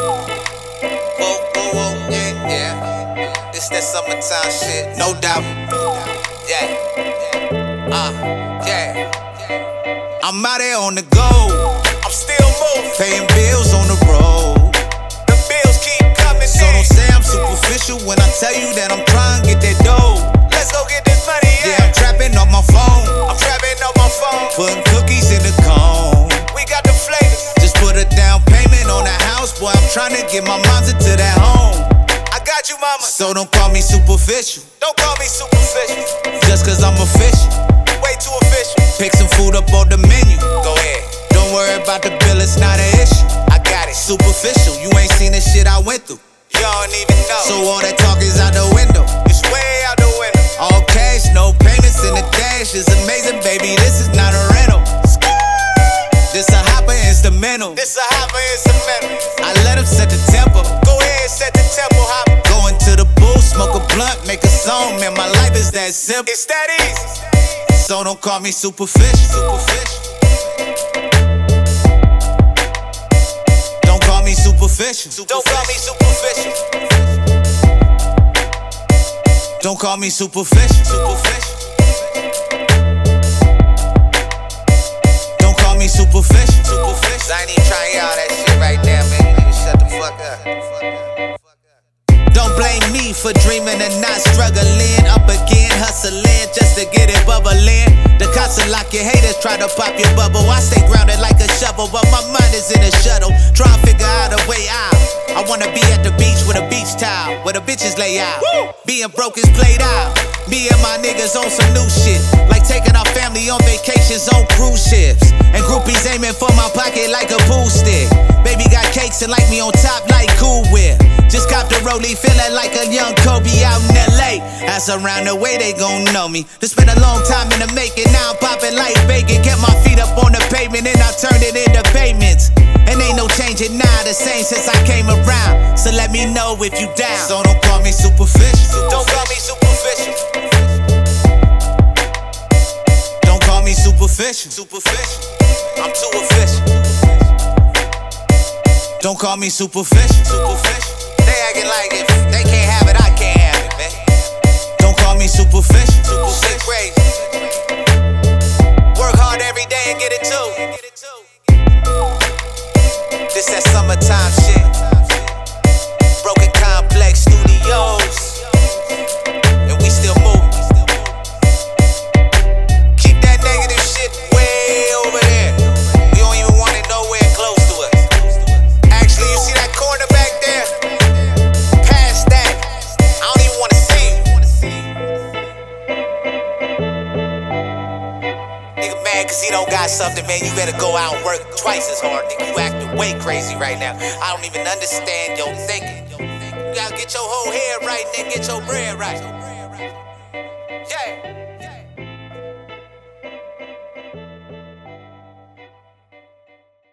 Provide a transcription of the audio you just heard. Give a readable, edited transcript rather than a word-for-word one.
Whoa, whoa, whoa, yeah, yeah. It's that summertime shit, no doubt. Yeah, yeah. I'm out here on the go. I'm still moving, paying bills on the road. The bills keep coming in. So don't say I'm superficial when I tell you that I'm trying to get that dough. Let's go get this money, yeah. I'm trapping on my phone. Putting cookies in the cone. We got the flavors. Just put a down payment on that house, boy. I'm trying to get my mom's into that home. I got you, mama. So don't call me superficial. Don't call me superficial. Just cause I'm official. Way too official. Pick some food up on the menu. Go ahead. Don't worry about the bill, it's not an issue. I got it. Superficial. You ain't seen the shit I went through. You don't even know. So all that talk is out the window. It's way out the window. All cash, no payments in the dash. It's amazing, baby. This is not a rental. This a hopper instrumental. I let him set the tempo. Go ahead, set the tempo, hop. Go into the booth, smoke a blunt, make a song. Man, my life is that simple. It's that easy. So don't call me superficial. Don't call me superficial. Don't call me superficial. Don't call me superficial. Don't call me superficial. I ain't even trying all that shit right now, man. You shut the fuck up. Don't blame me for dreaming and not struggling. Up again, hustling just to get it bubbling. The cops will lock your haters, try to pop your bubble. I stay grounded like a shovel, but my mind is in a shuttle. Try to figure out a way out. I wanna be at the beach with a beach towel, where the bitches lay out. Being broke is played out. Me and my niggas on some new shit, like taking our family on vacations on cruise ships. And groupies aiming for my pocket like a pool stick. Baby got cakes and like me on top like Cool Whip. Just copped a rollie, feeling like a young Kobe out in LA. As around the way they gon' know me. Just spent a long time in the making, now I'm popping like bacon. Kept my feet up on the pavement and I turned it into payments. And ain't no changing now, the same since I came around. So let me know if you down. So don't call me superficial. Don't call me superficial. Don't call me superficial. I'm too official. Don't call me superficial. They acting like if they can't have it, I can't have it, man. Don't call me superficial. Shit crazy. Work hard every day and get it too. This that summertime shit. Broken Complex Studios. And we still moving. Keep that negative shit way over there. We don't even want it nowhere close to us. Actually, you see that corner back there? Past that, I don't even want to see it. Nigga mad cause he don't got something, man. You better go out and work twice as hard. Nigga, you acting way crazy right now. I don't even understand your thinking. You gotta get your whole head right and then get your bread right. Yeah.